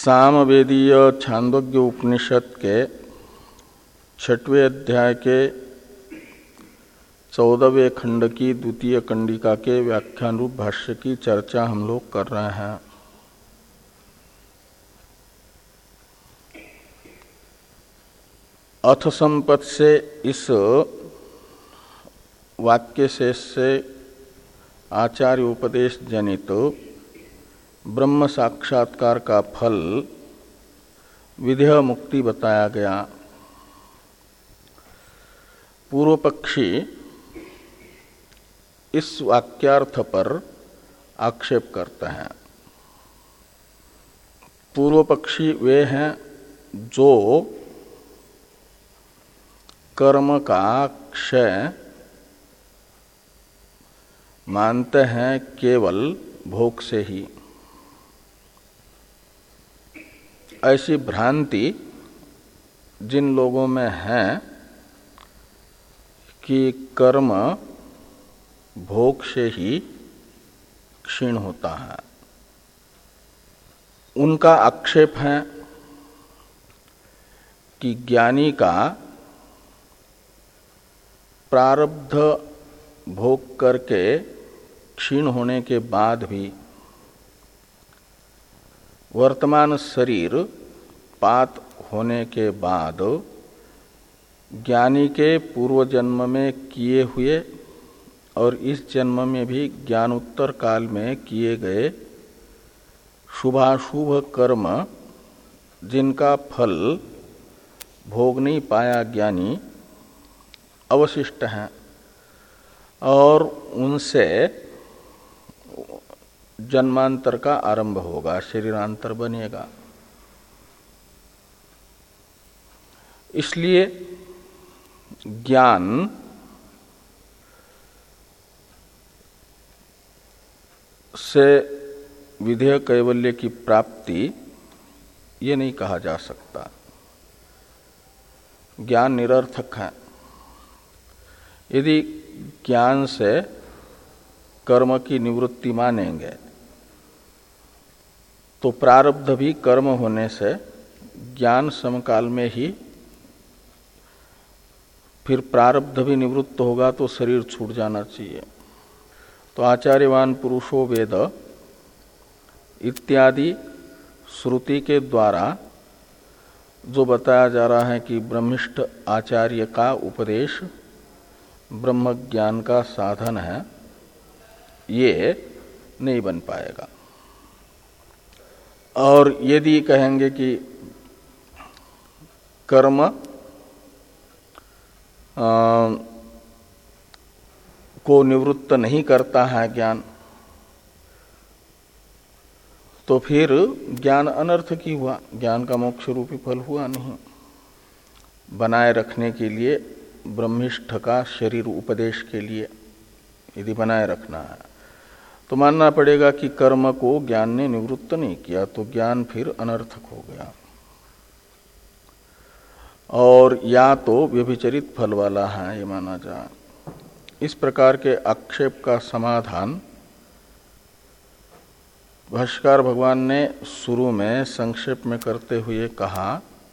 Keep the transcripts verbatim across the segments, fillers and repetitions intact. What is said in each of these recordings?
सामवेदीय छांदोग्य उपनिषद के छठवें अध्याय के चौदहवें खंड की द्वितीय कंडिका के व्याख्यान रूप भाष्य की चर्चा हम लोग कर रहे हैं। अथ संपत् से इस वाक्य शेष से आचार्य उपदेश जनित ब्रह्म साक्षात्कार का फल विधेय मुक्ति बताया गया। पूर्व पक्षी इस वाक्यार्थ पर आक्षेप करते हैं। पूर्व पक्षी वे हैं जो कर्म का क्षय मानते हैं केवल भोग से ही। ऐसी भ्रांति जिन लोगों में है कि कर्म भोग से ही क्षीण होता है, उनका आक्षेप है कि ज्ञानी का प्रारब्ध भोग करके क्षीण होने के बाद भी वर्तमान शरीर पात होने के बाद ज्ञानी के पूर्व जन्म में किए हुए और इस जन्म में भी ज्ञानोत्तर काल में किए गए शुभाशुभ कर्म जिनका फल भोग नहीं पाया ज्ञानी अवशिष्ट हैं और उनसे जन्मांतर का आरंभ होगा, शरीरांतर बनेगा। इसलिए ज्ञान से विधेय कैवल्य की प्राप्ति ये नहीं कहा जा सकता। ज्ञान निरर्थक है। यदि ज्ञान से कर्म की निवृत्ति मानेंगे तो प्रारब्ध भी कर्म होने से ज्ञान समकाल में ही फिर प्रारब्ध भी निवृत्त होगा तो शरीर छूट जाना चाहिए। तो आचार्यवान पुरुषो वेद इत्यादि श्रुति के द्वारा जो बताया जा रहा है कि ब्रह्मिष्ठ आचार्य का उपदेश ब्रह्म ज्ञान का साधन है, ये नहीं बन पाएगा। और यदि कहेंगे कि कर्म आ, को निवृत्त नहीं करता है ज्ञान, तो फिर ज्ञान अनर्थ की हुआ, ज्ञान का मोक्ष रूपी फल हुआ नहीं। बनाए रखने के लिए ब्रह्मिष्ठ का शरीर उपदेश के लिए यदि बनाए रखना है तो मानना पड़ेगा कि कर्म को ज्ञान ने निवृत्त नहीं किया, तो ज्ञान फिर अनर्थक हो गया और या तो व्यभिचरित फल वाला है, ये माना जाए। इस प्रकार के आक्षेप का समाधान भाष्यकार भगवान ने शुरू में संक्षेप में करते हुए कहा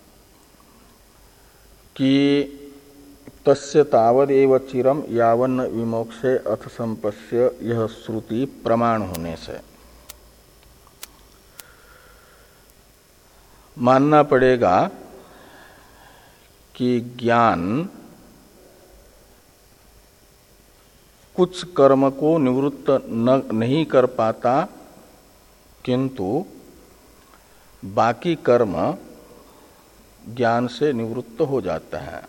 कि तस्य तावदेव चिरम यावन्न विमोक्षे अथ संपस्य यह श्रुति प्रमाण होने से मानना पड़ेगा कि ज्ञान कुछ कर्म को निवृत्त न, नहीं कर पाता, किंतु बाकी कर्म ज्ञान से निवृत्त हो जाता है।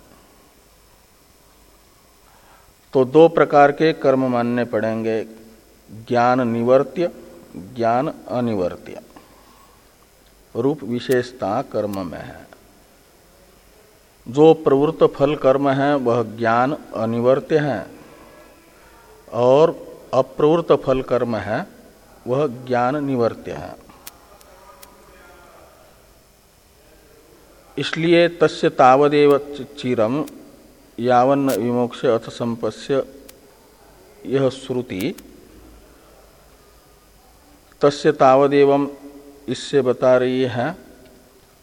तो दो प्रकार के कर्म मानने पड़ेंगे, ज्ञान निवर्त्य, ज्ञान अनिवर्त्य रूप विशेषता कर्म में है। जो प्रवृत्त फल कर्म है वह ज्ञान अनिवर्त्य है और अप्रवृत्त फल कर्म है वह ज्ञान निवर्त्य है। इसलिए तस्य तावदेव चिरम यावन्न विमोक्ष अथ संपस्य यह श्रुति तस्य तावदेवम इससे बता रही है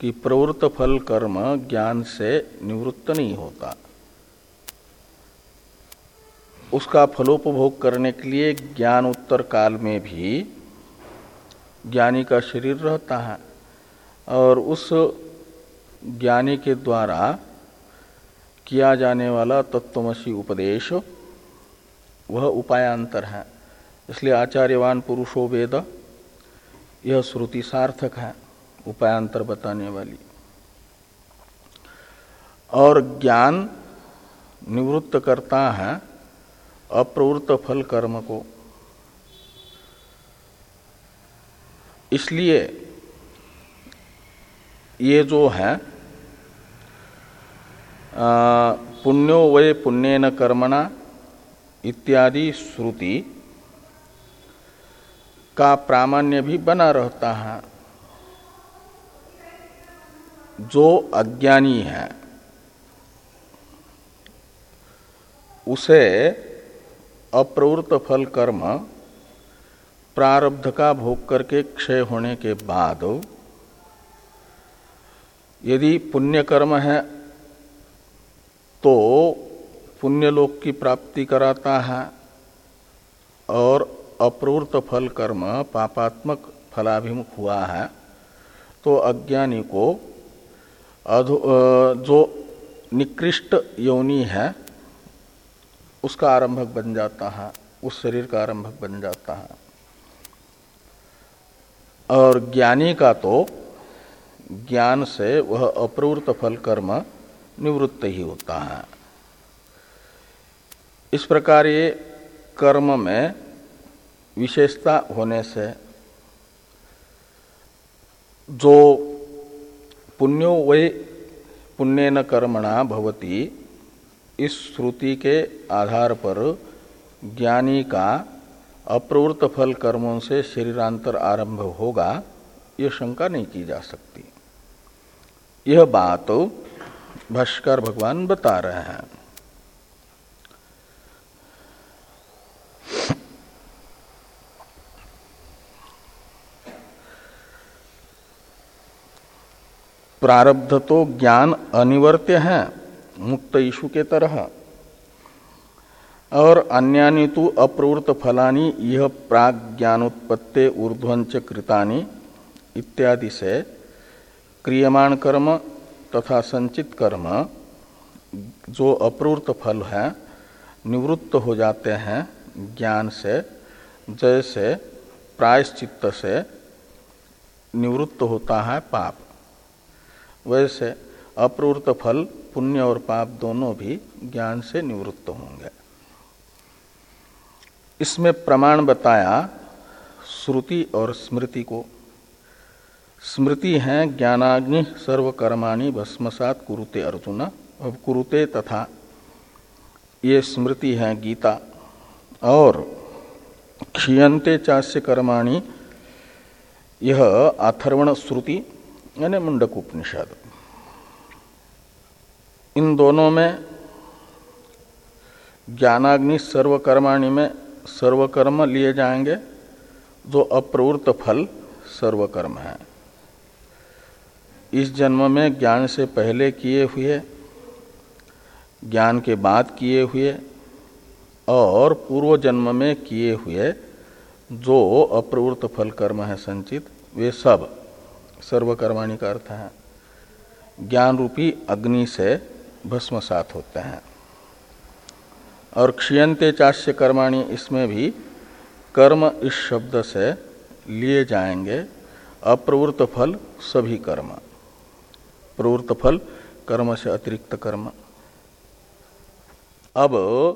कि प्रवृत्त फल कर्म ज्ञान से निवृत्त नहीं होता, उसका फलोपभोग करने के लिए ज्ञान उत्तर काल में भी ज्ञानी का शरीर रहता है और उस ज्ञानी के द्वारा किया जाने वाला तत्त्वमसि उपदेश वह उपायांतर है। इसलिए आचार्यवान पुरुषो वेद यह श्रुति सार्थक है, उपायांतर बताने वाली। और ज्ञान निवृत्त करता है अप्रवृत्त फल कर्म को। इसलिए ये जो है पुण्यो वै पुण्येन कर्मणा इत्यादि श्रुति का प्रामाण्य भी बना रहता है। जो अज्ञानी है उसे अप्रवृत्त फल कर्म प्रारब्ध का भोग करके क्षय होने के बाद यदि पुण्य कर्म है तो पुण्यलोक की प्राप्ति कराता है और अप्रवृत्त फल कर्म पापात्मक फलाभिमुख हुआ है तो अज्ञानी को जो निकृष्ट योनि है उसका आरंभक बन जाता है, उस शरीर का आरंभक बन जाता है। और ज्ञानी का तो ज्ञान से वह अप्रवृत्त फल कर्म निवृत्त ही होता है। इस प्रकार ये कर्म में विशेषता होने से जो पुण्यो वै पुण्येन कर्मणा भवति, इस श्रुति के आधार पर ज्ञानी का अप्रवृत्त फल कर्मों से शरीरांतर आरंभ होगा, यह शंका नहीं की जा सकती। यह बात भाष्यकार भगवान बता रहे हैं। प्रारब्ध तो ज्ञान अनिवर्त्य है मुक्त ईशु के तरह, और अन्यानि तु अप्रवृत्त फलानि यह प्राग ज्ञानोत्पत्ते ऊर्ध्वंच कृतानि इत्यादि से क्रियमाण कर्म तथा संचित कर्म जो अप्रवृत्त फल है निवृत्त हो जाते हैं ज्ञान से, जैसे प्रायश्चित्त से निवृत्त होता है पाप, वैसे अप्रवृत्त फल पुण्य और पाप दोनों भी ज्ञान से निवृत्त होंगे। इसमें प्रमाण बताया श्रुति और स्मृति को। स्मृति है ज्ञानाग्नि सर्वकर्माणि भस्मसात् कुरुते अर्जुन, अब कुरुते तथा ये स्मृति है गीता, और क्षीयन्ते चास्य कर्माणि यह अथर्वण श्रुति यानी मुंडक उपनिषद। इन दोनों में ज्ञानाग्नि सर्वकर्माणि में सर्वकर्म लिए जाएंगे, जो अप्रवृत्त फल सर्वकर्म है। इस जन्म में ज्ञान से पहले किए हुए, ज्ञान के बाद किए हुए और पूर्व जन्म में किए हुए जो अप्रवृत्त फल कर्म है संचित, वे सब सर्वकर्माणि का अर्थ है ज्ञान रूपी अग्नि से भस्मसात होते हैं। और क्षीयन्ते चास्य कर्माणि, इसमें भी कर्म इस शब्द से लिए जाएंगे अप्रवृत्त फल सभी कर्म, प्रवृत्त फल कर्म से अतिरिक्त कर्म। अब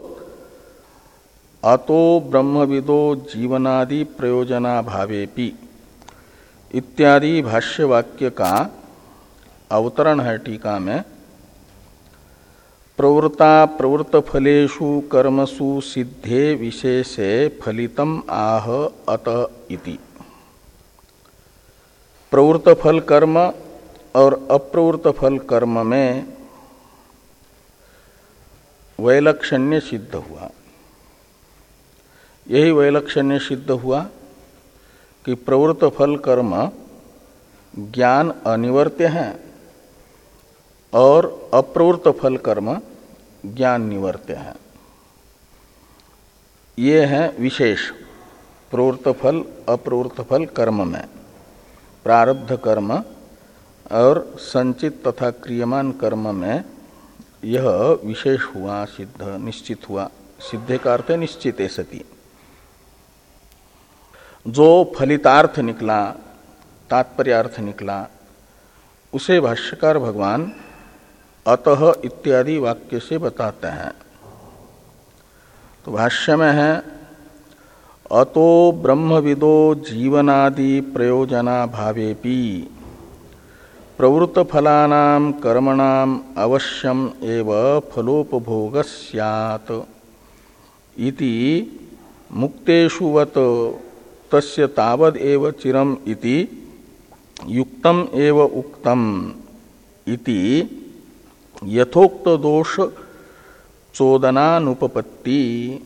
अतो ब्रह्मविदो जीवनादि प्रयोजना भावेपि इत्यादि भाष्य वाक्य का अवतरण है टीका में। प्रवृत्ता प्रवृत्त फलेषु कर्मसु सिद्धे विशेषे फलितम आह अत इति। प्रवृत्त फल कर्म और अप्रवृत्त फल कर्म में वैलक्षण्य सिद्ध हुआ। यही वैलक्षण्य सिद्ध हुआ कि प्रवृत्त फल कर्म ज्ञान अनिवर्त्य है और अप्रवृत्त फल कर्म ज्ञान निवर्त्य है। ये है विशेष प्रवृत्त फल अप्रवृत्त फल कर्म में। प्रारब्ध कर्म और संचित तथा क्रियमान कर्म में यह विशेष हुआ, सिद्ध निश्चित हुआ। सिद्धे का अर्थ है निश्चित है सती। जो फलितार्थ निकला, तात्पर्यार्थ निकला, उसे भाष्यकार भगवान अतः इत्यादि वाक्य से बताते हैं। तो भाष्य में है अतो ब्रह्मविदो जीवनादि प्रयोजना भावेपि प्रवृत्त फलानां कर्मणाम अवश्यम एव फलोपभोग स्यात् इति मुक्तेषु वत तस्य तावद एव चिरम इति युक्तम एव उक्तम इति यथोक्त दोष चोदनानुपपत्ति।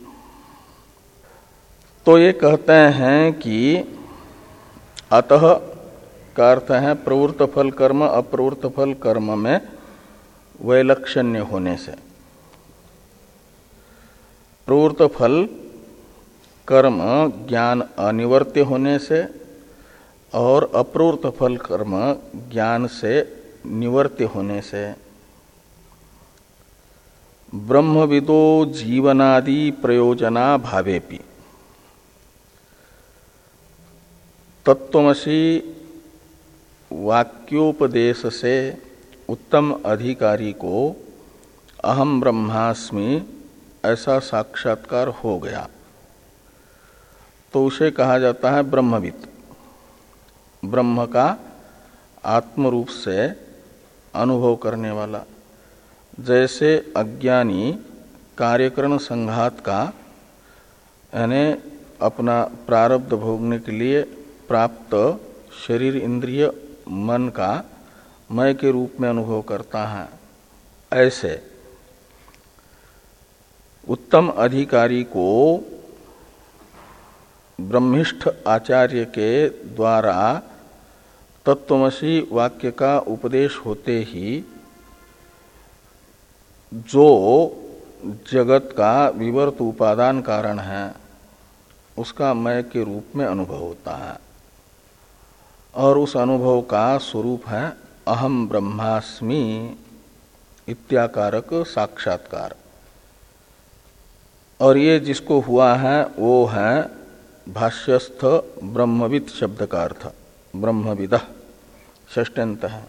तो ये कहते हैं कि अतः का अर्थ है प्रवृत्त फल कर्म अप्रवृत्त फल कर्म में वैलक्षण्य होने से। प्रवृत्त फल कर्म ज्ञान अनिवर्त्य होने से और अप्रवृत्त फल कर्म ज्ञान से निवर्त्य होने से ब्रह्मविदो जीवनादि प्रयोजना भावेपि तत्त्वमसि वाक्योपदेश से उत्तम अधिकारी को अहम ब्रह्मास्मि ऐसा साक्षात्कार हो गया तो उसे कहा जाता है ब्रह्मविद। ब्रह्म का आत्मरूप से अनुभव करने वाला। जैसे अज्ञानी कार्यकरण संघात का यानी अपना प्रारब्ध भोगने के लिए प्राप्त शरीर इंद्रिय मन का मय के रूप में अनुभव करता है, ऐसे उत्तम अधिकारी को ब्रह्मिष्ठ आचार्य के द्वारा तत्त्वमसि वाक्य का उपदेश होते ही जो जगत का विवर्त उपादान कारण है उसका मय के रूप में अनुभव होता है और उस अनुभव का स्वरूप है अहम ब्रह्मास्मि इत्याकारक साक्षात्कार। और ये जिसको हुआ है वो है भाष्यस्थ ब्रह्मविद शब्द का अर्थ ब्रह्मविदः षष्ठ्यंत है।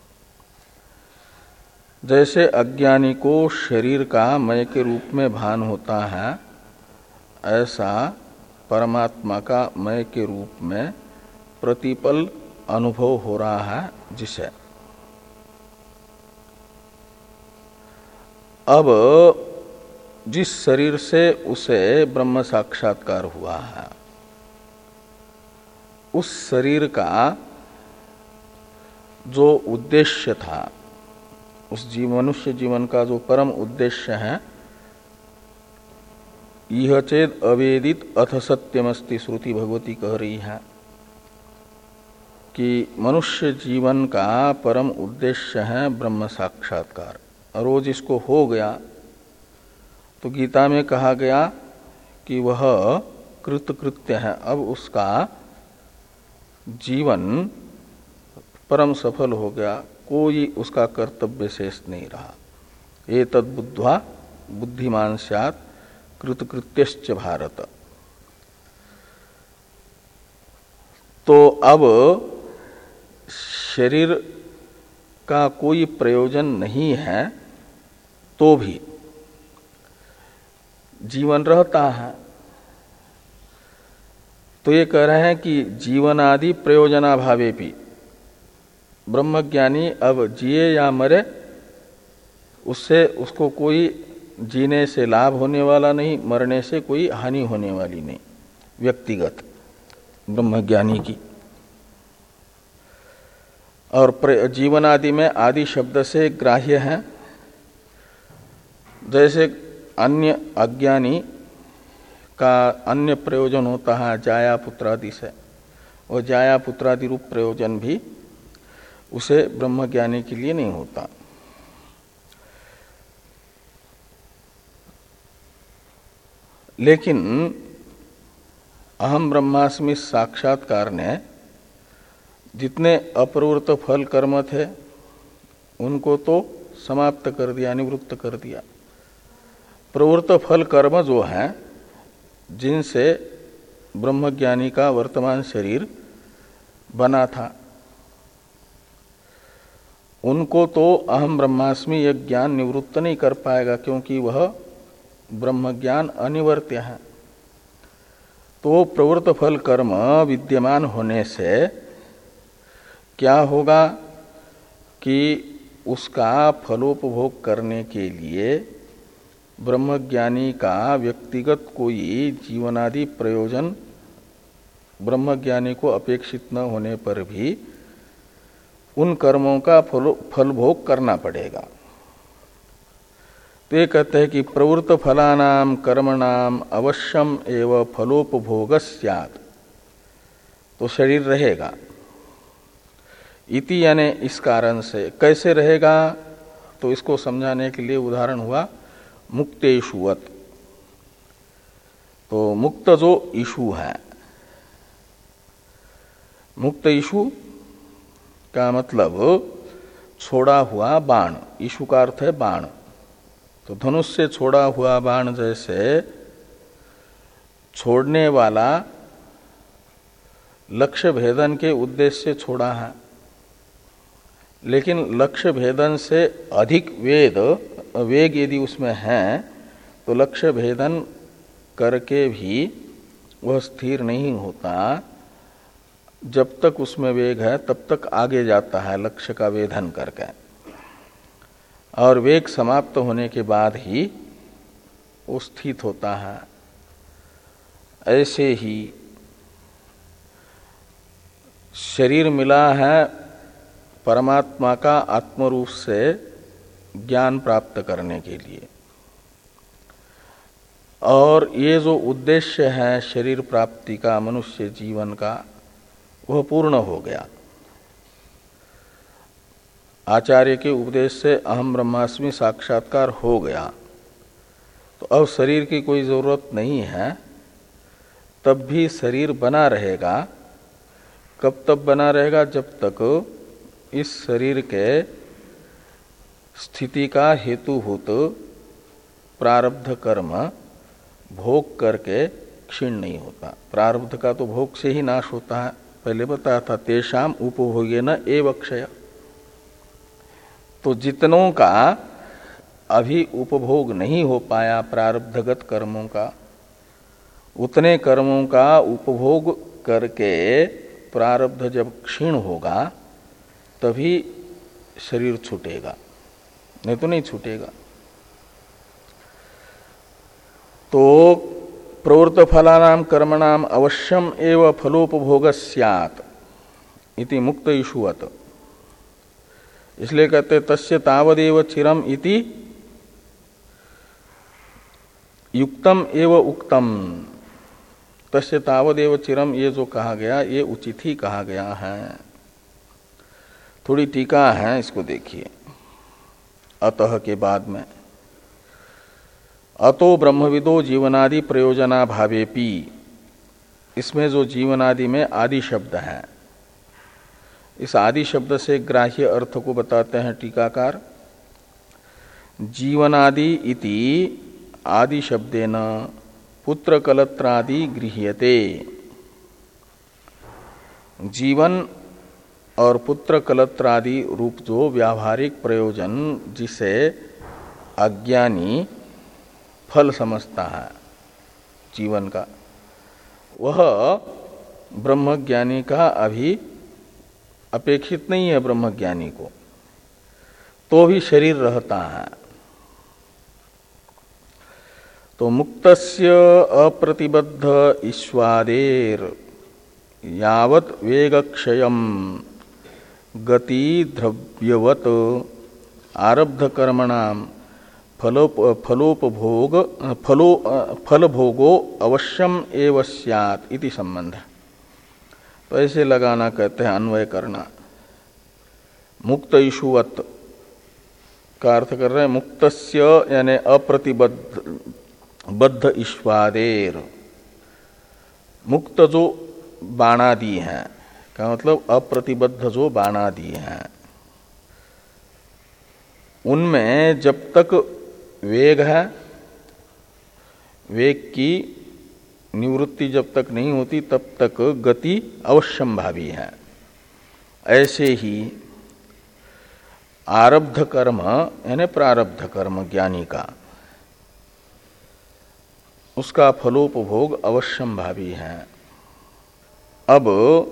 जैसे अज्ञानी को शरीर का मय के रूप में भान होता है ऐसा परमात्मा का मय के रूप में प्रतिपल अनुभव हो रहा है जिसे। अब जिस शरीर से उसे ब्रह्म साक्षात्कार हुआ है उस शरीर का जो उद्देश्य था, उस जीव मनुष्य जीवन का जो परम उद्देश्य है, यह चेद अवेदित अथ सत्यमस्ति श्रुति भगवती कह रही है कि मनुष्य जीवन का परम उद्देश्य है ब्रह्म साक्षात्कार। और वो जिसको हो गया तो गीता में कहा गया कि वह कृतकृत्य है, अब उसका जीवन परम सफल हो गया, कोई उसका कर्तव्य शेष नहीं रहा। ये तद्बुद्ध्वा बुद्धिमान स्यात् कृतकृत्यश्च भारत। तो अब शरीर का कोई प्रयोजन नहीं है तो भी जीवन रहता है। तो ये कह रहे हैं कि जीवनादि प्रयोजना भावेपि ब्रह्मज्ञानी अब जिए या मरे उससे उसको कोई जीने से लाभ होने वाला नहीं, मरने से कोई हानि होने वाली नहीं व्यक्तिगत ब्रह्मज्ञानी की। और जीवन आदि में आदि शब्द से ग्राह्य है। जैसे अन्य अज्ञानी का अन्य प्रयोजन होता है जाया पुत्रादि से, और जाया पुत्रादि रूप प्रयोजन भी उसे ब्रह्मज्ञानी के लिए नहीं होता। लेकिन अहम ब्रह्मास्मि साक्षात्कार ने जितने अप्रवृत्त फल कर्म थे उनको तो समाप्त कर दिया, निवृत्त कर दिया। प्रवृत्त फल कर्म जो हैं, जिनसे ब्रह्मज्ञानी का वर्तमान शरीर बना था, उनको तो अहम ब्रह्मास्मि यह ज्ञान निवृत्त नहीं कर पाएगा, क्योंकि वह ब्रह्मज्ञान अनिवर्त्य है। तो प्रवृत्त फल कर्म विद्यमान होने से क्या होगा कि उसका फलोपभोग करने के लिए ब्रह्मज्ञानी का व्यक्तिगत कोई जीवनादि प्रयोजन ब्रह्मज्ञानी को अपेक्षित न होने पर भी उन कर्मों का फल फलभोग करना पड़ेगा। तो ये कहते हैं कि प्रवृत्त फलानाम कर्मणाम अवश्यम एव फलोपभोग स्यात्, तो शरीर रहेगा। इति यानी इस कारण से। कैसे रहेगा, तो इसको समझाने के लिए उदाहरण हुआ मुक्तेशुवत। तो मुक्त जो ईशु है, मुक्त ईशु का मतलब छोड़ा हुआ बाण, ईशु का अर्थ है बाण। तो धनुष से छोड़ा हुआ बाण जैसे छोड़ने वाला लक्ष्य भेदन के उद्देश्य से छोड़ा है, लेकिन लक्ष्य भेदन से अधिक वेद वेग यदि उसमें है तो लक्ष्य भेदन करके भी वह स्थिर नहीं होता। जब तक उसमें वेग है तब तक आगे जाता है लक्ष्य का वेधन करके, और वेग समाप्त होने के बाद ही वो स्थित होता है। ऐसे ही शरीर मिला है परमात्मा का आत्मरूप से ज्ञान प्राप्त करने के लिए, और ये जो उद्देश्य है शरीर प्राप्ति का, मनुष्य जीवन का, वह पूर्ण हो गया। आचार्य के उपदेश से अहम ब्रह्मास्मि साक्षात्कार हो गया, तो अब शरीर की कोई जरूरत नहीं है। तब भी शरीर बना रहेगा। कब तक बना रहेगा? जब तक इस शरीर के स्थिति का हेतुभूत प्रारब्ध कर्म भोग करके क्षीण नहीं होता। प्रारब्ध का तो भोग से ही नाश होता है, पहले बताया था, तेषाम उपभोगेन एव क्षय। तो जितनों का अभी उपभोग नहीं हो पाया प्रारब्धगत कर्मों का, उतने कर्मों का उपभोग करके प्रारब्ध जब क्षीण होगा तभी शरीर छूटेगा, नहीं तो नहीं छूटेगा। तो प्रवृत्त फलानाम कर्मणाम अवश्यम एव फलोपभोग स्यात् इति मुक्त ईशुवत। इसलिए कहते तस्य तावदेव चिरम इति युक्तम एव उक्तम। तस्य तावदेव चिरम, ये जो कहा गया ये उचित ही कहा गया है। थोड़ी टीका है, इसको देखिए। अतः के बाद में अतो ब्रह्मविदो जीवनादि प्रयोजना भावेपि, इसमें जो जीवनादि में आदि शब्द है, इस आदि शब्द से ग्राह्य अर्थ को बताते हैं टीकाकार। जीवनादि इति आदि शब्देन पुत्र कलत्रादि गृह्यते। जीवन और पुत्र कलत्रादि रूप जो व्यावहारिक प्रयोजन जिसे अज्ञानी फल समझता है जीवन का, वह ब्रह्मज्ञानी का अभी अपेक्षित नहीं है। ब्रह्मज्ञानी को तो भी शरीर रहता है। तो मुक्तस्य अप्रतिबद्ध ईश्वादेर यावत वेगक्षयम गति द्रव्यवत आरब्ध कर्मणाम फलोप फलोपभोग फलो फलभोगो अवश्यम एव स्यात् इति संबंध। तो ऐसे लगाना कहते हैं अन्वय करना मुक्त इशुवत का अर्थ कर रहे हैं मुक्तस्य यानी अप्रतिबद्ध बद्ध ईश्वादेर। मुक्त जो बाणादि हैं का मतलब अप्रतिबद्ध जो बाणादि हैं, उनमें जब तक वेग है, वेग की निवृत्ति जब तक नहीं होती तब तक गति अवश्यंभावी है। ऐसे ही आरब्ध कर्म यानी प्रारब्ध कर्म ज्ञानी का, उसका फलोपभोग अवश्यंभावी है। अब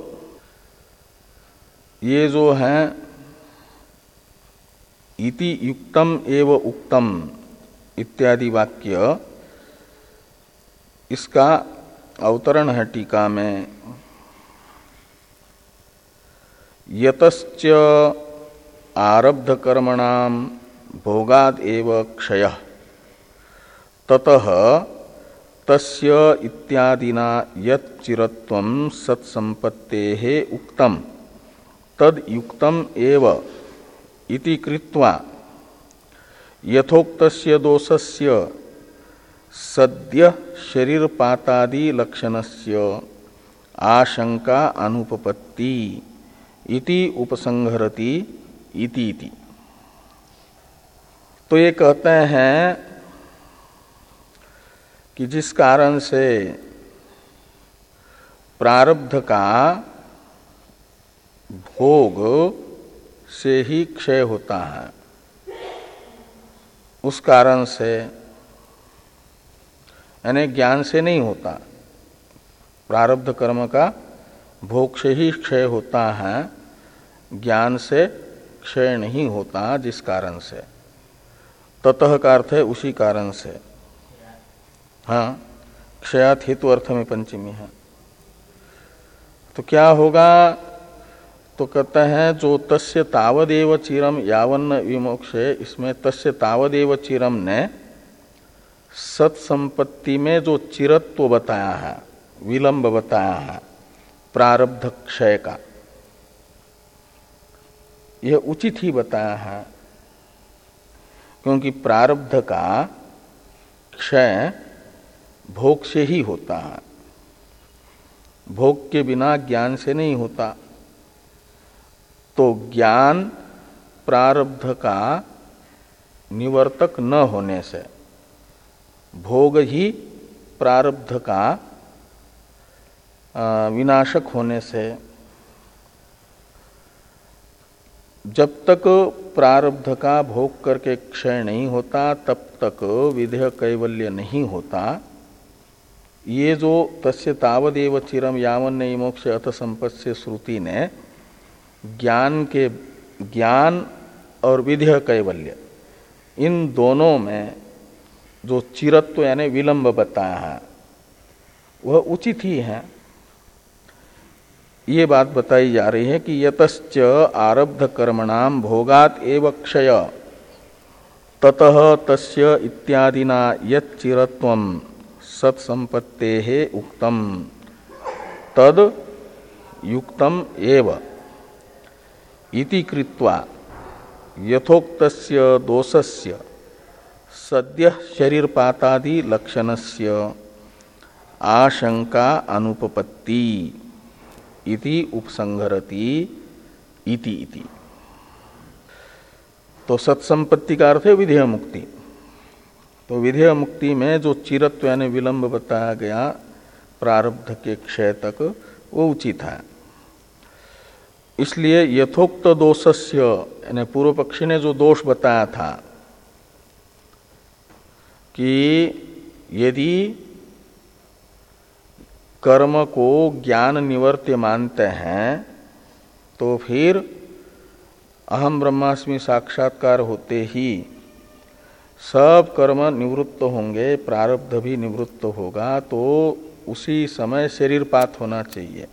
ये जो है इति युक्तम एव उक्तम इत्यादि वाक्य, इसका अवतरण है टीका में। यतश्च आरब्ध कर्मणाम भोगाद एव क्षयः ततः तस्य इत्यादिना यत् चिरत्वं सत्संपत्तेः उक्तम तद युक्तम एव इति कृत्वा यथोक्तस्य दोषस्य सद्य शरीरपातादि लक्षणस्य आशंका अनुपपत्ति इति उपसंहरति इति इति। तो ये कहते हैं कि जिस कारण से प्रारब्ध का भोग से ही क्षय होता है, उस कारण से यानी ज्ञान से नहीं होता, प्रारब्ध कर्म का भोग से ही क्षय होता है, ज्ञान से क्षय नहीं होता। जिस कारण से, ततः का अर्थ है उसी कारण से। हाँ, क्षयात हेतु अर्थ में पंचमी है। तो क्या होगा? तो कहते हैं जो तस्य तावदेव चिरम यावन्न विमोक्षे, इसमें तस्य तावदेव चिरम ने सत्संपत्ति में जो चिरत्व बताया है, विलंब बताया है प्रारब्ध क्षय का, यह उचित ही बताया है, क्योंकि प्रारब्ध का क्षय भोग से ही होता है, भोग के बिना ज्ञान से नहीं होता। तो ज्ञान प्रारब्ध का निवर्तक न होने से, भोग ही प्रारब्ध का विनाशक होने से, जब तक प्रारब्ध का भोग करके क्षय नहीं होता तब तक विधेय कैवल्य नहीं होता। ये जो तस्य तावदेव चिरम यावन्न मोक्ष अथ संपत्स्य श्रुति ने ज्ञान के, ज्ञान और विधेय कैवल्य, इन दोनों में जो चिरत्व यानी विलंब बताया है वह उचित ही है। ये बात बताई जा रही है कि यतश्च आरब्ध कर्मणाम भोगात एव क्षय ततः तस्य इत्यादिना यत् चिरत्वं सत्संपत्तेः उक्तम तद युक्तम एव इति कृत्वा यथोक्तस्य दोषस्य सद्य शरीरपातादि लक्षणस्य आशंका अनुपपत्ति इति उपसंहरति इति इति। तो सत्संपत्ति का अर्थ है विधेय मुक्ति। तो विधेय मुक्ति में जो चिरत्व यानी विलंब बताया गया प्रारब्ध के क्षय तक, वो उचित है। इसलिए यथोक्त दोषस्य यानी पूर्व पक्षी ने जो दोष बताया था कि यदि कर्म को ज्ञान निवर्त्य मानते हैं तो फिर अहम ब्रह्मास्मि साक्षात्कार होते ही सब कर्म निवृत्त होंगे, प्रारब्ध भी निवृत्त होगा, तो उसी समय शरीरपात होना चाहिए।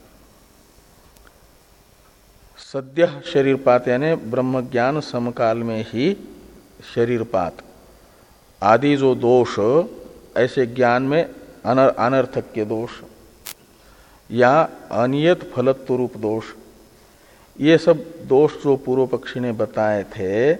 सद्य शरीरपात यानी ब्रह्म ज्ञान समकाल में ही शरीरपात आदि जो दोष, ऐसे ज्ञान में अनर, अनर्थक के दोष या अनियत फलत्व रूप दोष, ये सब दोष जो पूर्व पक्षी ने बताए थे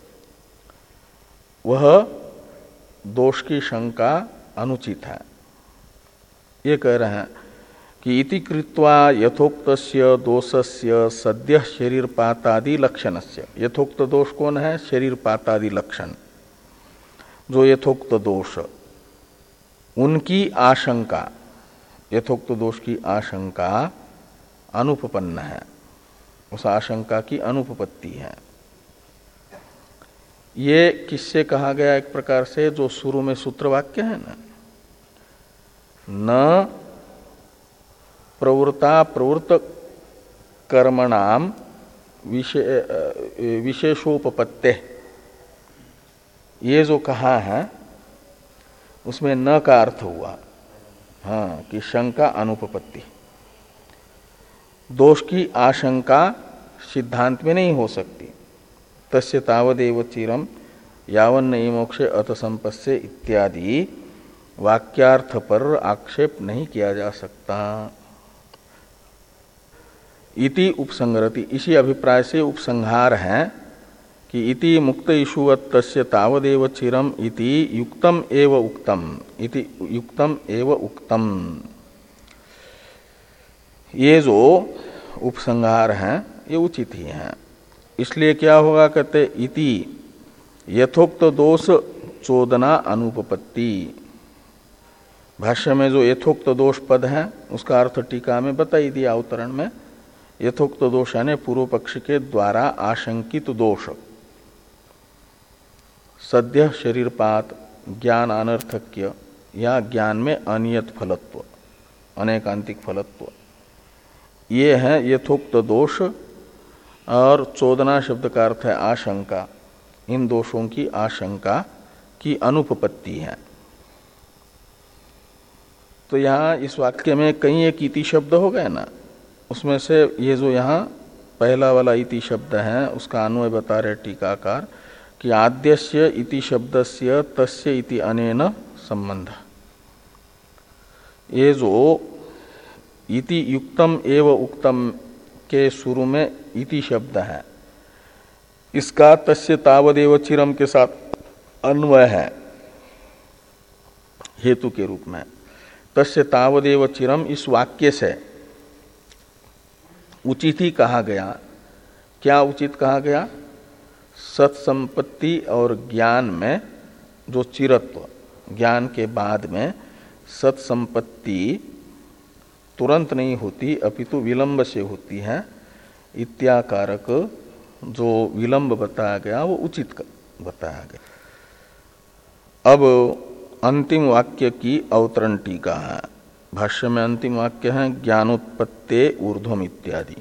वह दोष की शंका अनुचित है। ये कह रहे हैं कि इति कृत्वा यथोक्तस्य दोषस्य सद्य शरीर पातादि लक्षणस्य। यथोक्त दोष कौन है? शरीर पातादि लक्षण, जो यथोक्त दोष उनकी आशंका, यथोक्त दोष की आशंका अनुपपन्न है, उस आशंका की अनुपपत्ति है। ये किससे कहा गया? एक प्रकार से जो शुरू में सूत्र वाक्य है ना, न प्रवृत्ता प्रवृत्त कर्मणाम विशेषोपपत्ते, ये जो कहा है उसमें न का अर्थ हुआ हाँ कि शंका अनुपपत्ति। दोष की आशंका सिद्धांत में नहीं हो सकती। तस्य तावदेव चिरम यावन्न मोक्षे अथ संपस्से इत्यादि वाक्यार्थ पर आक्षेप नहीं किया जा सकता। इति उपसंगरति, इसी अभिप्राय से उपसंहार है कि इति मुक्त इषुवत् तस्य तावदेव चिरम इति युक्तम एव उक्तम, इति युक्तम एव उक्तम। ये जो उपसंहार हैं ये उचित ही हैं। इसलिए क्या होगा? कहते इति यथोक्त दोष चोदना अनुपपत्ति। भाष्य में जो यथोक्त दोष पद है उसका अर्थ टीका में बताई दिया अवतरण में। यथोक्त दोष यानी पूर्व पक्ष के द्वारा आशंकित दोष, सद्य शरीरपात, ज्ञान अनर्थक्य या ज्ञान में अनियत फलत्व, अनेकांतिक फलत्व, ये है यथोक्त दोष। और चोदना शब्द का अर्थ है आशंका। इन दोषों की आशंका की अनुपपत्ति है। तो यहाँ इस वाक्य में कई एक इति शब्द हो गए ना, उसमें से ये जो यहाँ पहला वाला इति शब्द है उसका अन्वय बता रहे टीकाकार कि आद्यस्य इति शब्दस्य तस्य इति अनेन संबंध। ये जो इति युक्तम एव उक्तम के शुरू में इति शब्द है, इसका तस्य तावदेव चिरम के साथ अन्वय है हेतु के रूप में। तस्य तावदेव चिरम इस वाक्य से उचित ही कहा गया। क्या उचित कहा गया? सत्संपत्ति और ज्ञान में जो चिरत्व, ज्ञान के बाद में सत्संपत्ति तुरंत नहीं होती अपितु विलंब से होती है, इत्याकारक जो विलंब बताया गया वो उचित बताया गया। अब अंतिम वाक्य की अवतरण टीका है। भाष्य में अंतिम वाक्य है ज्ञानोत्पत्ते ऊर्ध्वम इत्यादि।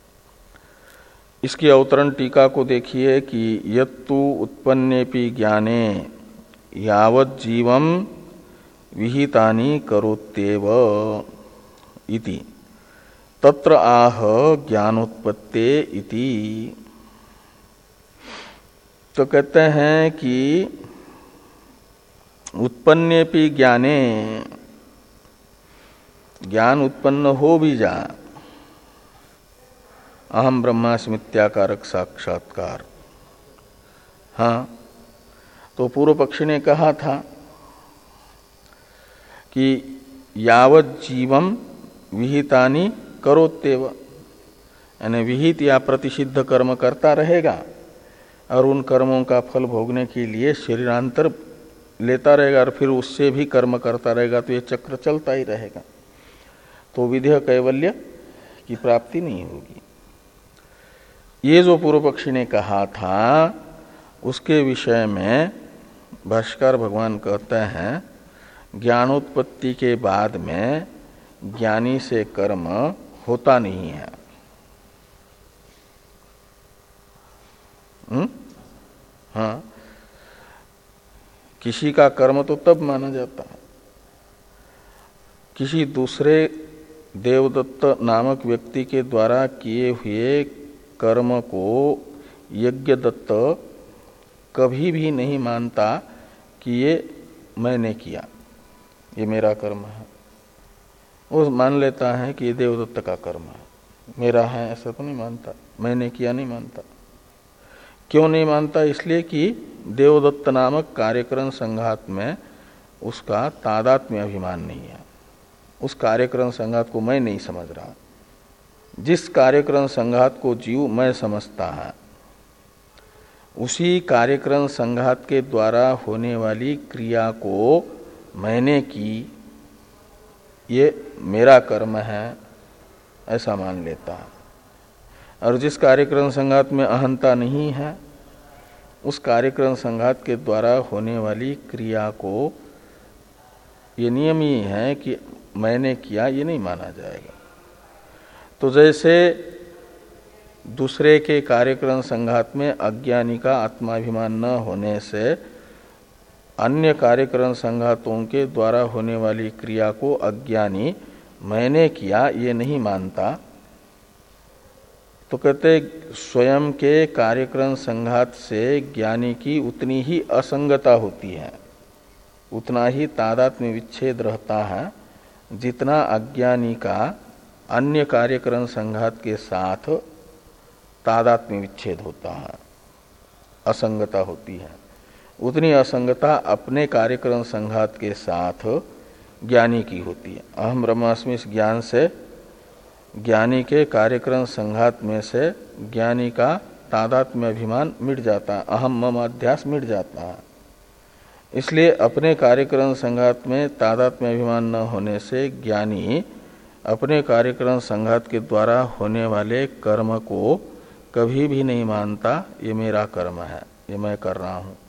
इसकी अवतरण टीका को देखिए कि यत्तु उत्पन्नेपि ज्ञाने यावत् जीवम विहितानि करोत्येव इति तत्र आह ज्ञानोत्पत्ते इति। तो कहते हैं कि उत्पन्नेपि ज्ञाने, ज्ञान उत्पन्न हो भी जा, अहम ब्रह्मास्मित्याकारक साक्षात्कार। हाँ, तो पूर्व पक्षी ने कहा था कि यावत् जीवम विहितानि करोत्येव, यानी विहित या प्रतिषिद्ध कर्म करता रहेगा और उन कर्मों का फल भोगने के लिए शरीरांतर लेता रहेगा और फिर उससे भी कर्म करता रहेगा, तो ये चक्र चलता ही रहेगा, तो विधेय कैवल्य की प्राप्ति नहीं होगी। ये जो पूर्व पक्षी ने कहा था उसके विषय में भाष्यकार भगवान कहते हैं ज्ञानोत्पत्ति के बाद में ज्ञानी से कर्म होता नहीं है। हुँ? हाँ, किसी का कर्म तो तब माना जाता है किसी दूसरे देवदत्त नामक व्यक्ति के द्वारा किए हुए कर्म को यज्ञ दत्त कभी भी नहीं मानता कि ये मैंने किया, ये मेरा कर्म है। वो मान लेता है कि ये देवदत्त का कर्म है, मेरा है, ऐसा तो नहीं मानता। मैंने किया नहीं मानता। क्यों नहीं मानता? इसलिए कि देवदत्त नामक कार्यकरण संघात में उसका तादात्म्य अभिमान नहीं है। उस कार्यकरण संघात को मैं नहीं समझ रहा। जिस कार्यकरण संघात को जीव मैं समझता है, उसी कार्यकरण संघात के द्वारा होने वाली क्रिया को मैंने की, ये मेरा कर्म है, ऐसा मान लेता है। और जिस कार्यकरण संघात में अहंता नहीं है, उस कार्यकरण संघात के द्वारा होने वाली क्रिया को ये नियम ही है कि मैंने किया, ये नहीं माना जाएगा। तो जैसे दूसरे के कार्यकरण संघात में अज्ञानी का आत्माभिमान न होने से अन्य कार्यकरण संघातों के द्वारा होने वाली क्रिया को अज्ञानी मैंने किया ये नहीं मानता, तो कहते स्वयं के कार्यकरण संघात से ज्ञानी की उतनी ही असंगता होती है, उतना ही तादात्म्य विच्छेद रहता है जितना अज्ञानी का अन्य कार्यकरण संघात के साथ तादात्म्य विच्छेद होता है, असंगता होती है। उतनी असंगता अपने कार्यकरण संघात के साथ ज्ञानी की होती है। अहम ब्रह्मास्मि इस ज्ञान से ज्ञानी के कार्यकरण संघात में से ज्ञानी का तादात्म्य अभिमान मिट जाता है, अहम मम अध्यास मिट जाता है। इसलिए अपने कार्यकरण संघात में तादात्म्य अभिमान न होने से ज्ञानी अपने कार्यकरण संघात के द्वारा होने वाले कर्म को कभी भी नहीं मानता ये मेरा कर्म है, ये मैं कर रहा हूं।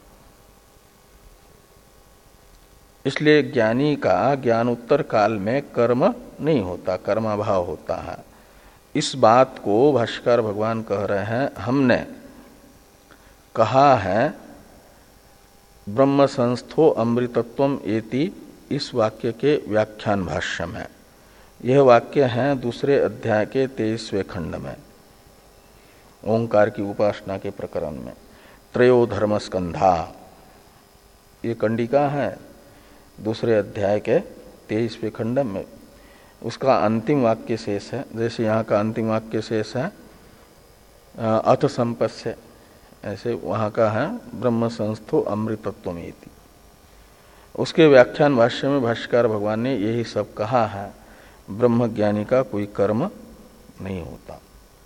इसलिए ज्ञानी का ज्ञानोत्तर काल में कर्म नहीं होता, कर्माभाव होता है। इस बात को भाष्यकार भगवान कह रहे हैं, हमने कहा है ब्रह्म संस्थो अमृतत्वम एति, इस वाक्य के व्याख्यान भाष्य में। यह वाक्य है दूसरे अध्याय के तेईसवें खंड में, ओंकार की उपासना के प्रकरण में, त्रयो धर्मस्कंधा, ये कंडिका है दूसरे अध्याय के तेईसवें खंड में। उसका अंतिम वाक्य शेष है, जैसे यहाँ का अंतिम वाक्य शेष है अथ संपस्य, ऐसे वहाँ का है ब्रह्म संस्थो अमृतत्वमेति। उसके व्याख्यान भाष्य में भाष्यकार भगवान ने यही सब कहा है, ब्रह्मज्ञानी का कोई कर्म नहीं होता।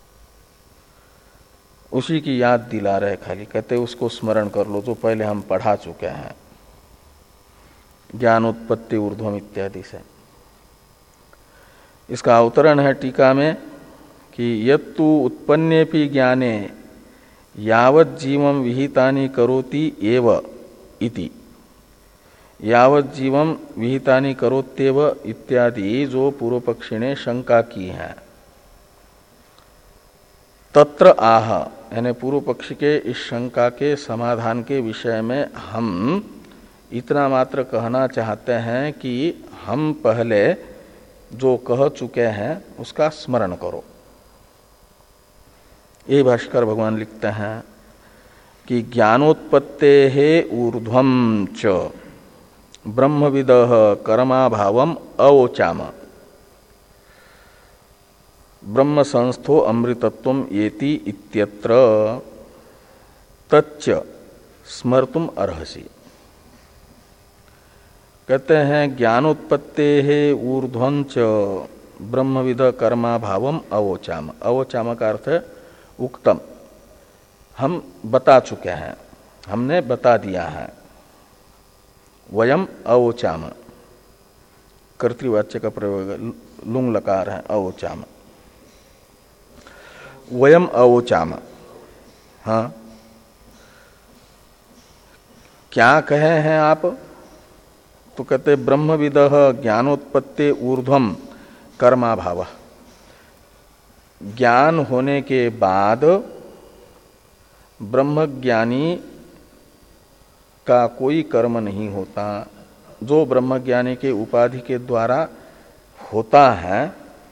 उसी की याद दिला रहे खाली, कहते उसको स्मरण कर लो जो पहले हम पढ़ा चुके हैं, ज्ञानोत्पत्ति ऊर्ध्वम इत्यादि से। इसका अवतरण है टीका में कि यत्तु उत्पन्नेपि ज्ञाने यावत् जीवम विहितानि करोति एव इति, यावत् जीवम विहितानि करोत्येव इत्यादि जो पूर्व पक्षी ने शंका की है, तत्र आह, यानी पूर्व पक्षी के इस शंका के समाधान के विषय में हम इतना मात्र कहना चाहते हैं कि हम पहले जो कह चुके हैं उसका स्मरण करो। ये भाष्कर भगवान लिखते हैं कि ज्ञानोत्पत्तेः ऊर्ध्वं च ब्रह्मविदः कर्माभावम् अवोचाम, ब्रह्म संस्थो अमृतत्वम येति इत्यत्र तच्च स्मर्तुम अर्हसि। कहते हैं ज्ञानोत्पत्तेः ऊर्ध्वं च ब्रह्मविद कर्माभावम अवोचाम। अवोचाम का अर्थ है उक्तम, हम बता चुके हैं, हमने बता दिया है। वयम अवोचाम, कर्तृवाच्य का प्रयोग लुंग लकार है, अवोचाम, वयम अवोचाम। हाँ, क्या कहे हैं आप? तो कहते ब्रह्मविदः ज्ञानोत्पत्ति ऊर्ध्वम कर्माभाव, ज्ञान होने के बाद ब्रह्मज्ञानी का कोई कर्म नहीं होता। जो ब्रह्मज्ञानी के उपाधि के द्वारा होता है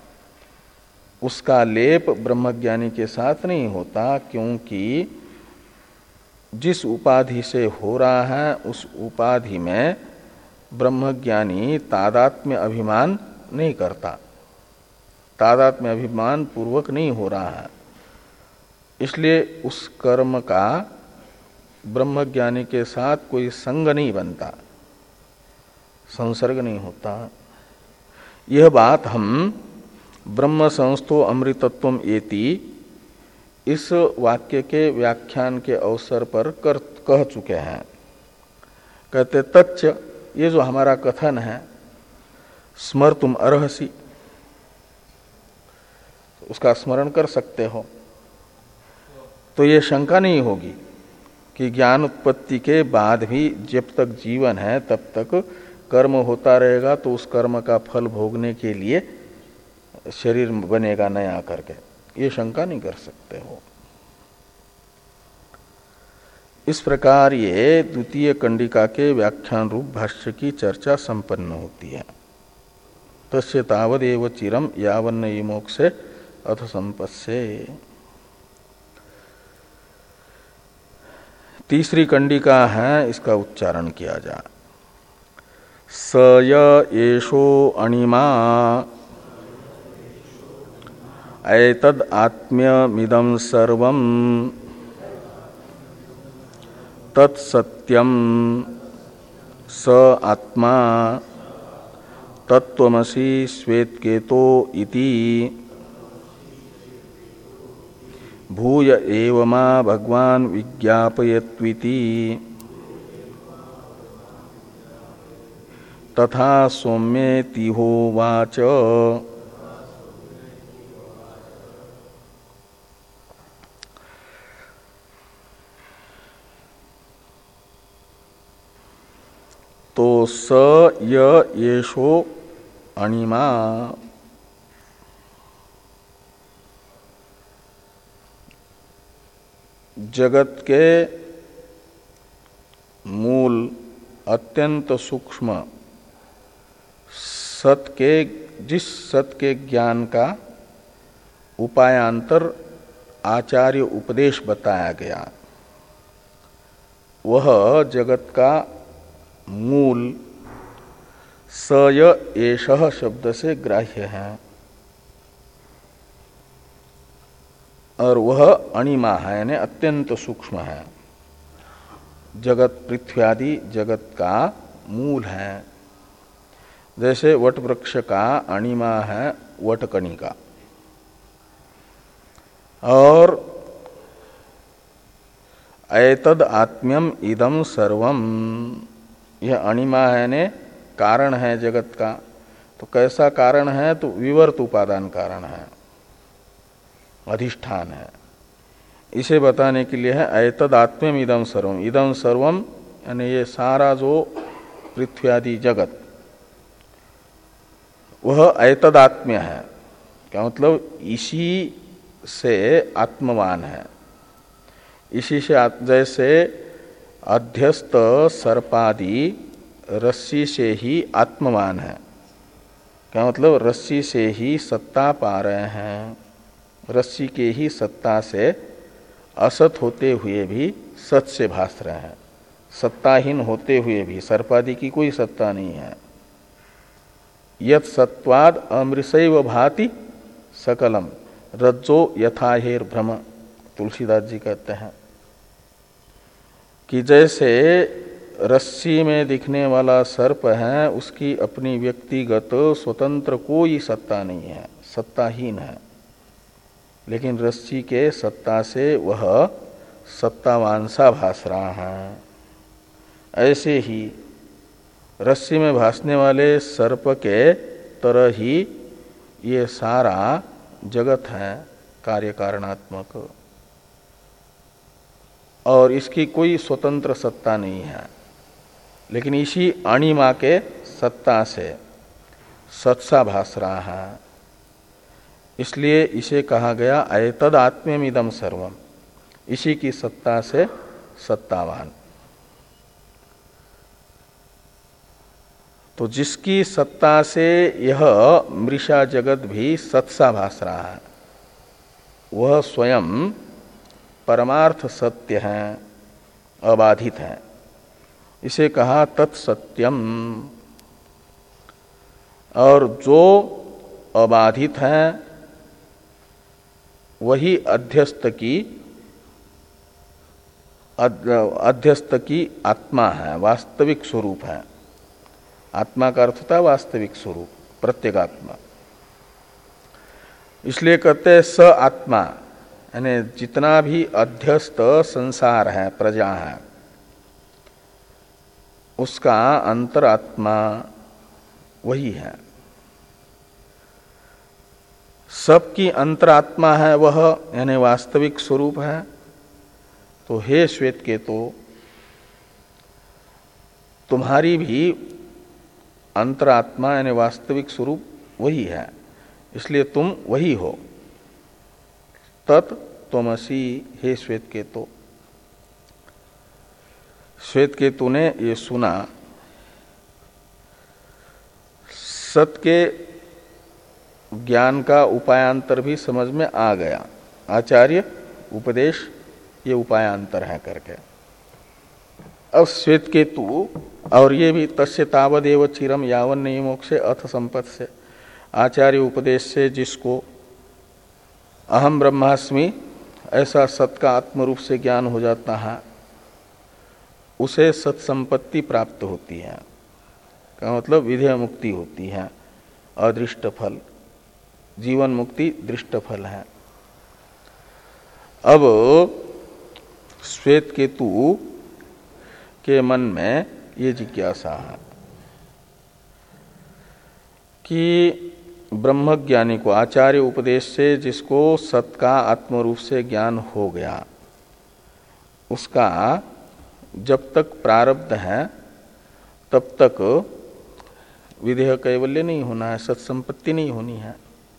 उसका लेप ब्रह्मज्ञानी के साथ नहीं होता, क्योंकि जिस उपाधि से हो रहा है उस उपाधि में ब्रह्मज्ञानी तादात्म्य अभिमान नहीं करता, तादात्म्य अभिमान पूर्वक नहीं हो रहा है। इसलिए उस कर्म का ब्रह्मज्ञानी के साथ कोई संग नहीं बनता, संसर्ग नहीं होता। यह बात हम ब्रह्म संस्थो अमृतत्वम एति इस वाक्य के व्याख्यान के अवसर पर कर कह चुके हैं। कहते तच्च, ये जो हमारा कथन है, स्मर्तुम अर्हसि, उसका स्मरण कर सकते हो, तो ये शंका नहीं होगी कि ज्ञान उत्पत्ति के बाद भी जब तक जीवन है तब तक कर्म होता रहेगा, तो उस कर्म का फल भोगने के लिए शरीर बनेगा नया करके, ये शंका नहीं कर सकते हो। इस प्रकार ये द्वितीय कंडिका के व्याख्यान रूप भाष्य की चर्चा संपन्न होती है। तस्य तावदेव चिरम यावन्न विमोक्षे अथ संपस्से। तीसरी कंडिका है, इसका उच्चारण किया जाए। स य एषो अणिमा एतद् आत्म्यमिदं सर्वं तत्सत्यं स आत्मा तत्त्वमसि श्वेतकेतो इति भूय एव मा भगवान् विज्ञापयत्विति तथा सौम्येति होवाच। तो स य येषो अणिमा, जगत के मूल अत्यंत सूक्ष्म सत के, जिस सत के ज्ञान का उपायांतर आचार्य उपदेश बताया गया, वह जगत का मूल स य एषः शब्द से ग्राह्य है, और वह अणिमा है, यानी अत्यंत सूक्ष्म है, जगत पृथ्वी आदि जगत का मूल है। जैसे वट वृक्ष का अणिमा है वटकणिका, और एतद् आत्म्यम इदं सर्वम, यह अणिमा है ने कारण है जगत का। तो कैसा कारण है? तो विवर्त उपादान कारण है, अधिष्ठान है। इसे बताने के लिए है एतद् आत्म्यम इदं सर्वम। इदं सर्वम यानी ये सारा जो पृथ्वी आदि जगत, वह एतद् आत्म्य है। क्या मतलब? इसी से आत्मवान है। इसी से, जैसे अध्यस्त सर्पादि रस्सी से ही आत्मवान है। क्या मतलब? रस्सी से ही सत्ता पा रहे हैं, रस्सी के ही सत्ता से असत होते हुए भी सत से भास रहे हैं, सत्ताहीन होते हुए भी सर्पादि की कोई सत्ता नहीं है। यत् सत्वाद अमृषैव भाति सकलम रज्जो यथाहेर भ्रम, तुलसीदास जी कहते हैं कि जैसे रस्सी में दिखने वाला सर्प है, उसकी अपनी व्यक्तिगत स्वतंत्र कोई सत्ता नहीं है, सत्ताहीन है, लेकिन रस्सी के सत्ता से वह सत्तावान सा भास रहा है। ऐसे ही रस्सी में भासने वाले सर्प के तरह ही ये सारा जगत है कार्य कारणात्मक, और इसकी कोई स्वतंत्र सत्ता नहीं है, लेकिन इसी अणिमा के सत्ता से सत्सा भास रहा है। इसलिए इसे कहा गया एतद् आत्म्यम इदं सर्वम, इसी की सत्ता से सत्तावान। तो जिसकी सत्ता से यह मृषा जगत भी सत्सा भास रहा है, वह स्वयं परमार्थ सत्य है, अबाधित है। इसे कहा तत्सत्यम। और जो अबाधित है वही अध्यस्त की अध्यस्त की आत्मा है, वास्तविक स्वरूप है। आत्मा का अर्थ होता है वास्तविक स्वरूप, प्रत्येगात्मा। इसलिए कहते हैं स आत्मा, यानी जितना भी अध्यस्त संसार है, प्रजा है, उसका अंतरात्मा वही है। सबकी अंतरात्मा है वह, यानी वास्तविक स्वरूप है। तो हे श्वेत केतु, तुम्हारी भी अंतरात्मा यानी वास्तविक स्वरूप वही है, इसलिए तुम वही हो। तत् त्वमसि, हे श्वेत केतु। श्वेत केतु ने ये सुना, सत के ज्ञान का उपायांतर भी समझ में आ गया। आचार्य उपदेश ये उपायांतर है करके। अब श्वेत केतु और ये भी तस्य तावदेव चिरम यावन नहीं मोक्षे अथ संपत् से, आचार्य उपदेश से जिसको अहम ब्रह्मास्मि ऐसा सत का आत्मरूप से ज्ञान हो जाता है, उसे सत्संपत्ति प्राप्त होती है। का मतलब विधेय मुक्ति होती है, अदृष्ट फल। जीवन मुक्ति दृष्ट फल है। अब श्वेत केतु के मन में ये जिज्ञासा है कि ब्रह्मज्ञानी को आचार्य उपदेश से जिसको सत का आत्मरूप से ज्ञान हो गया, उसका जब तक प्रारब्ध है तब तक विधेय कैवल्य नहीं होना है, सत्संपत्ति नहीं होनी है।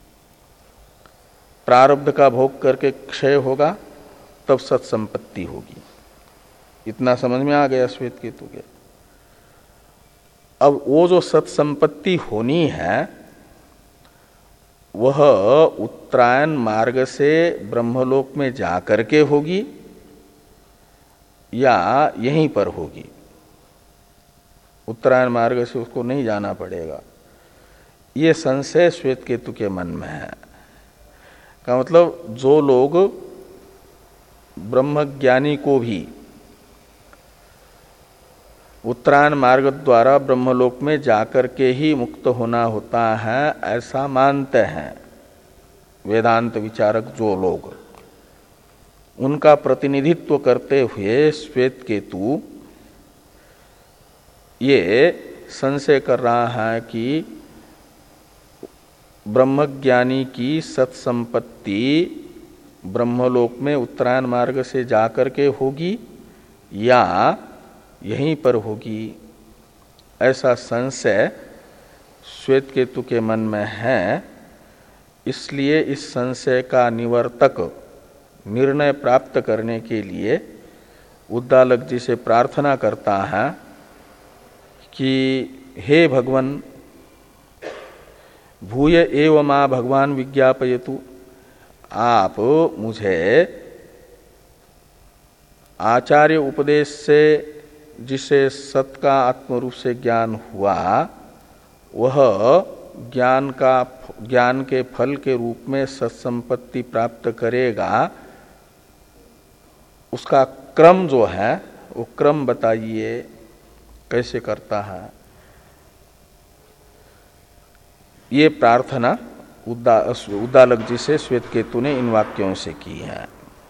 प्रारब्ध का भोग करके क्षय होगा तब सत्संपत्ति होगी। इतना समझ में आ गया श्वेत केतु के। अब वो जो सत्संपत्ति होनी है वह उत्तरायण मार्ग से ब्रह्मलोक में जाकर के होगी या यहीं पर होगी। उत्तरायण मार्ग से उसको नहीं जाना पड़ेगा, ये संशय श्वेत केतु के मन में है। का मतलब जो लोग ब्रह्मज्ञानी को भी उत्तरायण मार्ग द्वारा ब्रह्मलोक में जाकर के ही मुक्त होना होता है ऐसा मानते हैं वेदांत विचारक जो लोग, उनका प्रतिनिधित्व करते हुए श्वेत केतु ये संशय कर रहा है कि ब्रह्मज्ञानी की सत्संपत्ति ब्रह्मलोक में उत्तरायण मार्ग से जाकर के होगी या यहीं पर होगी, ऐसा संशय श्वेत केतु के मन में है। इसलिए इस संशय का निवर्तक निर्णय प्राप्त करने के लिए उद्दालक जी से प्रार्थना करता है कि हे भगवन, भूय एव मा भगवान विज्ञापयतु, आप मुझे आचार्य उपदेश से जिसे सत का आत्मरूप से ज्ञान हुआ वह ज्ञान का ज्ञान के फल के रूप में सत्संपत्ति प्राप्त करेगा, उसका क्रम जो है वो क्रम बताइए कैसे करता है। ये प्रार्थना उद्दा, उद्दालक जी से श्वेत केतु ने इन वाक्यों से की है।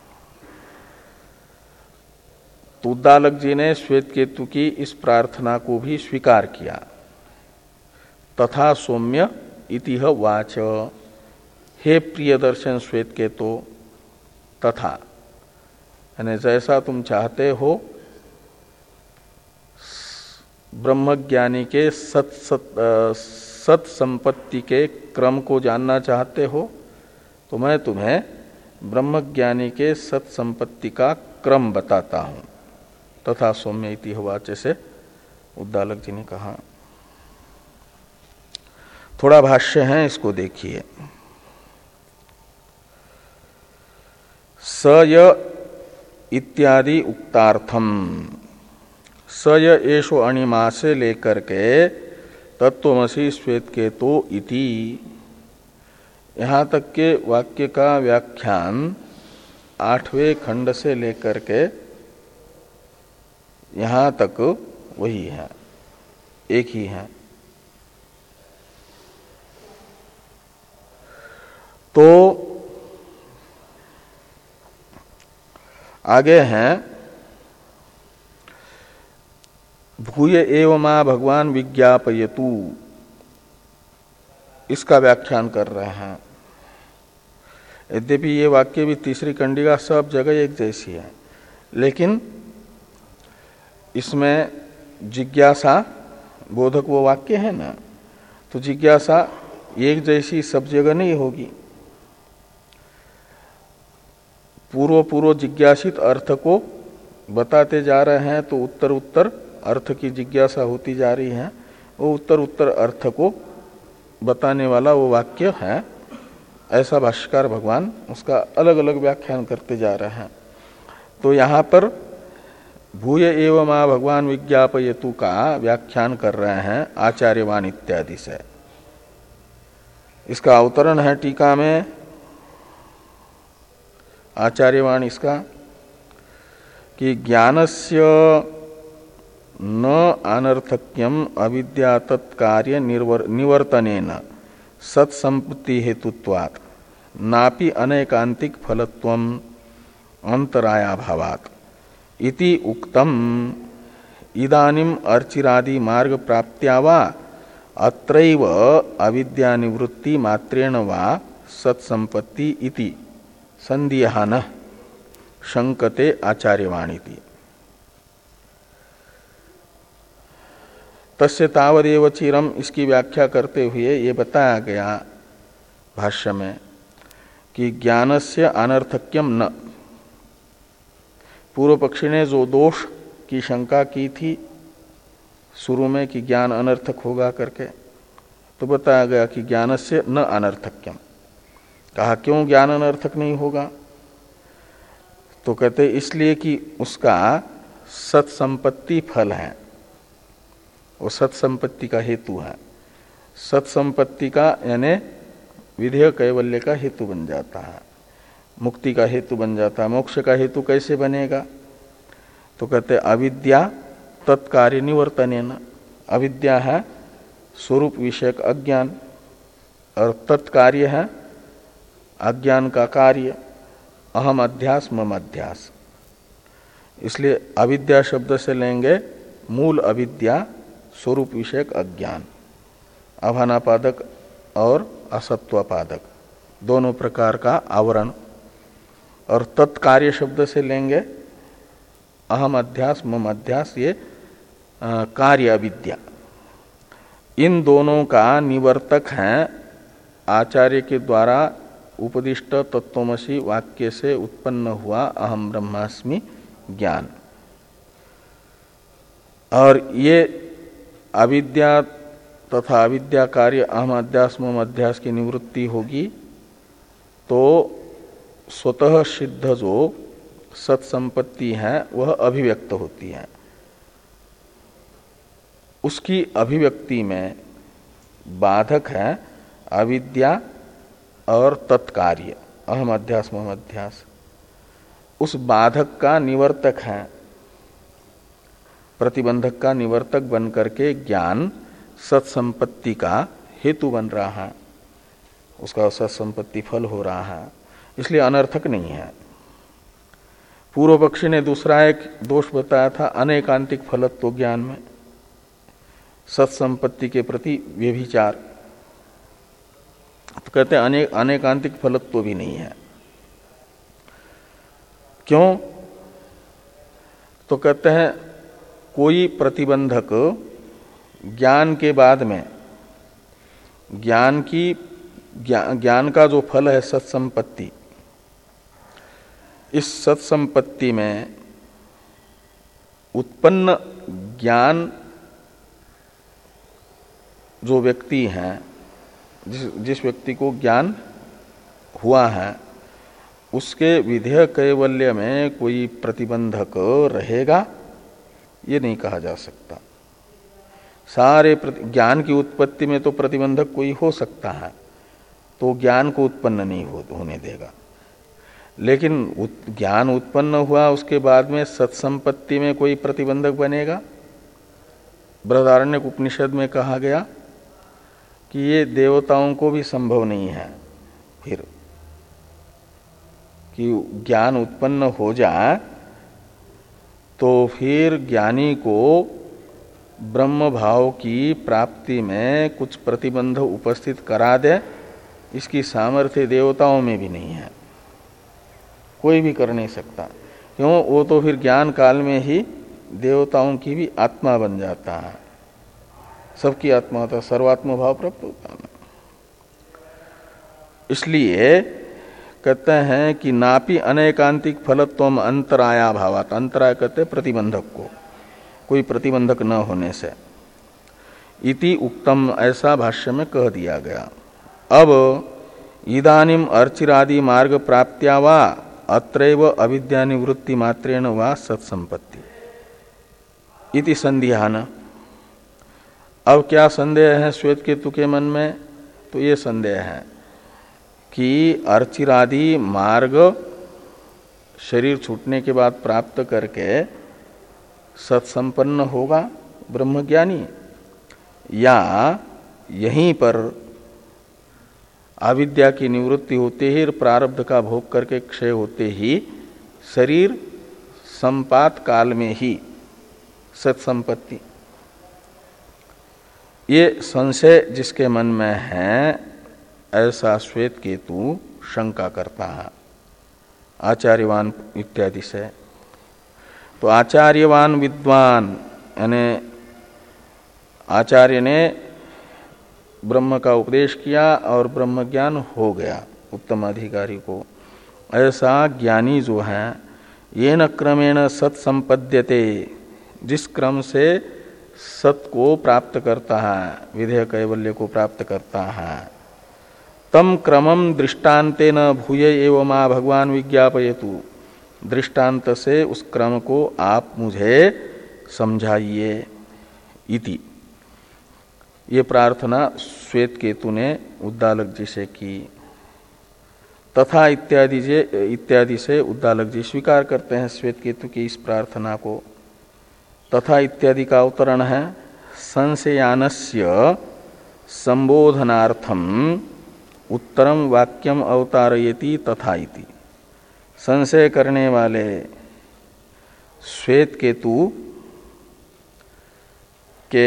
तो उद्दालक जी ने श्वेत केतु की इस प्रार्थना को भी स्वीकार किया। तथा सौम्य इतिह वाच, हे प्रिय दर्शन श्वेत केतु, तथा यानी जैसा तुम चाहते हो ब्रह्मज्ञानी के सत सत सत संपत्ति के क्रम को जानना चाहते हो तो मैं तुम्हें ब्रह्मज्ञानी के सत संपत्ति का क्रम बताता हूं। तथा सौम्य इति वाच्य से उद्दालक जी ने कहा। थोड़ा भाष्य है, इसको देखिए। स य इत्यादि उक्तार्थम, स य एषो अणिमा से लेकर के तत्वमसि श्वेत केतु इति, यहाँ तक के वाक्य का व्याख्यान आठवें खंड से लेकर के यहां तक वही है, एक ही है। तो आगे हैं भूय एव मा भगवान विज्ञापयतु, इसका व्याख्यान कर रहे हैं। यद्यपि ये वाक्य भी तीसरी कंडिका सब जगह एक जैसी है, लेकिन इसमें जिज्ञासा बोधक वो वाक्य है ना, तो जिज्ञासा एक जैसी सब जगह नहीं होगी। पूर्व पूर्व जिज्ञासित अर्थ को बताते जा रहे हैं तो उत्तर उत्तर अर्थ की जिज्ञासा होती जा रही है। वो उत्तर उत्तर अर्थ को बताने वाला वो वाक्य है, ऐसा भाष्यकार भगवान उसका अलग अलग व्याख्यान करते जा रहे हैं। तो यहाँ पर भूय एव मा भगवान विज्ञापयतु का व्याख्यान कर रहे हैं आचार्यवान इत्यादि से। इसका अवतरण है टीका में, आचार्यवान इसका कि ज्ञानस्य न अनर्थक्यम अविद्या तत्कार्य निवर्तनेन सत्संपत्ति हेतुत्वात् नापि अनैकांतिक फलत्वम अंतरायाभावात् इति उक्तम इदानीम अर्चिरादि मार्ग प्राप्त्या वा अत्रैव अविद्या निवृत्ति मात्रेण वा सत्संपत्ति इति संदियहान शंकते आचार्यवाणीति। तस्य तावदेव चिरम, इसकी व्याख्या करते हुए ये बताया गया भाष्य में कि ज्ञानस्य अनर्थक्यम न, पूर्व पक्षी ने जो दोष की शंका की थी शुरू में कि ज्ञान अनर्थक होगा करके, तो बताया गया कि ज्ञानस्य न अनर्थक्यम। कहा क्यों ज्ञान अनर्थक नहीं होगा? तो कहते इसलिए कि उसका सत्संपत्ति फल है, वो सत्संपत्ति का हेतु है। सत्संपत्ति का यानी विधेय कैवल्य का हेतु बन जाता है, मुक्ति का हेतु बन जाता है। मोक्ष का हेतु कैसे बनेगा? तो कहते अविद्या तत्कार्य निवर्तनेन। अविद्या है स्वरूप विषयक अज्ञान और तत्कार्य है अज्ञान का कार्य, अहम अध्यास मम अध्यास। इसलिए अविद्या शब्द से लेंगे मूल अविद्या स्वरूप विषयक अज्ञान, अभानापादक और असत्वापादक दोनों प्रकार का आवरण, और तत्कार्य शब्द से लेंगे अहम अध्यास मम अध्यास, ये आ, कार्य अविद्या। इन दोनों का निवर्तक है आचार्य के द्वारा उपदिष्ट तत्वमसि वाक्य से उत्पन्न हुआ अहम ब्रह्मास्मि ज्ञान। और ये अविद्या तथा अविद्या कार्य अहम अध्यास मम अध्यास की निवृत्ति होगी तो स्वतः सिद्ध जो सत्संपत्ति है वह अभिव्यक्त होती है। उसकी अभिव्यक्ति में बाधक है अविद्या और तत्कार्य अहम अध्यास मम अध्यास। उस बाधक का निवर्तक है, प्रतिबंधक का निवर्तक बन करके ज्ञान सत्संपत्ति का हेतु बन रहा है, उसका सत्संपत्ति फल हो रहा है, इसलिए अनर्थक नहीं है। पूर्व पक्षी ने दूसरा एक दोष बताया था अनेकांतिक फलत्व ज्ञान में, सत्संपत्ति के प्रति व्यभिचार। तो कहते हैं अनेक अनेकांतिक फलत्व भी नहीं है। क्यों? तो कहते हैं कोई प्रतिबंधक ज्ञान के बाद में ज्ञान की ज्ञान, ज्ञान का जो फल है सत्संपत्ति, इस सत्संपत्ति में उत्पन्न ज्ञान जो व्यक्ति है, जिस जिस व्यक्ति को ज्ञान हुआ है, उसके विधेय कैवल्य में कोई प्रतिबंधक रहेगा ये नहीं कहा जा सकता। सारे ज्ञान की उत्पत्ति में तो प्रतिबंधक कोई हो सकता है, तो ज्ञान को उत्पन्न नहीं हो, होने देगा। लेकिन उत, ज्ञान उत्पन्न हुआ उसके बाद में सत्संपत्ति में कोई प्रतिबंधक बनेगा? बृहदारण्यक उपनिषद में कहा गया कि ये देवताओं को भी संभव नहीं है फिर कि ज्ञान उत्पन्न हो जाए तो फिर ज्ञानी को ब्रह्म भाव की प्राप्ति में कुछ प्रतिबंध उपस्थित करा दे, इसकी सामर्थ्य देवताओं में भी नहीं है, कोई भी कर नहीं सकता। क्यों? वो तो फिर ज्ञान काल में ही देवताओं की भी आत्मा बन जाता है, सबकी आत्मा होता है, सर्वात्म भाव प्राप्त होता है। इसलिए कहते हैं कि नापि अनेकांतिक फलत्वम अंतराया भावात, अंतराय कहते प्रतिबंधक को, कोई प्रतिबंधक न होने से। इति उक्तम, ऐसा भाष्य में कह दिया गया। अब इदानीम अर्चिरादि मार्ग प्राप्त्या वा अत्रैव अविद्या निवृत्ति मात्रेण वा सत्संपत्ति इति संध्यान। अब क्या संदेह है श्वेत केतु के मन में? तो ये संदेह है कि अर्चिरादि मार्ग शरीर छूटने के बाद प्राप्त करके सत्संपन्न होगा ब्रह्मज्ञानी, या यहीं पर अविद्या की निवृत्ति होते ही, प्रारब्ध का भोग करके क्षय होते ही शरीर संपात काल में ही सत्संपत्ति। ये संशय जिसके मन में है ऐसा श्वेत केतु शंका करता है आचार्यवान इत्यादि से। तो आचार्यवान विद्वान यानी आचार्य ने ब्रह्म का उपदेश किया और ब्रह्म ज्ञान हो गया उत्तम अधिकारी को, ऐसा ज्ञानी जो है ये न क्रमेण सत संपद्यते, जिस क्रम से सत को प्राप्त करता है, विधेय कैवल्य को प्राप्त करता है, तम क्रमम दृष्टान्तेन भूय एवं मा भगवान विज्ञापयतु, दृष्टांत से उस क्रम को आप मुझे समझाइए। इति, ये प्रार्थना श्वेत केतु ने उद्दालक जी से की। तथा इत्यादि जे इत्यादि से उद्दालक जी स्वीकार करते हैं श्वेत केतु की इस प्रार्थना को। तथा इत्यादि का अवतरण है संशयानस्य संबोधनार्थम उत्तरम वाक्यम अवतारयति तथा इति। संशय करने वाले श्वेत केतु के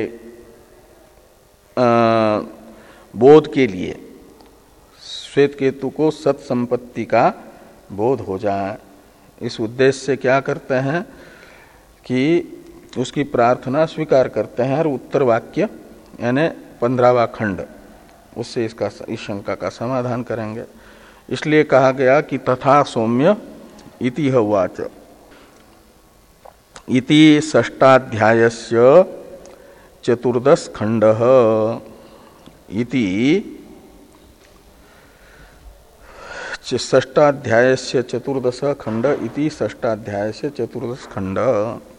बोध के लिए, श्वेत केतु को सत संपत्ति का बोध हो जाए, इस उद्देश्य से क्या करते हैं कि उसकी प्रार्थना स्वीकार करते हैं और उत्तर वाक्य यानी पंद्रहवां खंड उससे इसका इस शंका का समाधान करेंगे। इसलिए कहा गया कि तथा सौम्य इति उवाच। इति षष्ठाध्यायस्य चतुर्दश खंडः। इति षष्ठाध्यायस्य चतुर्दश खंड। इति षष्ठाध्यायस्य चतुर्दश खंड।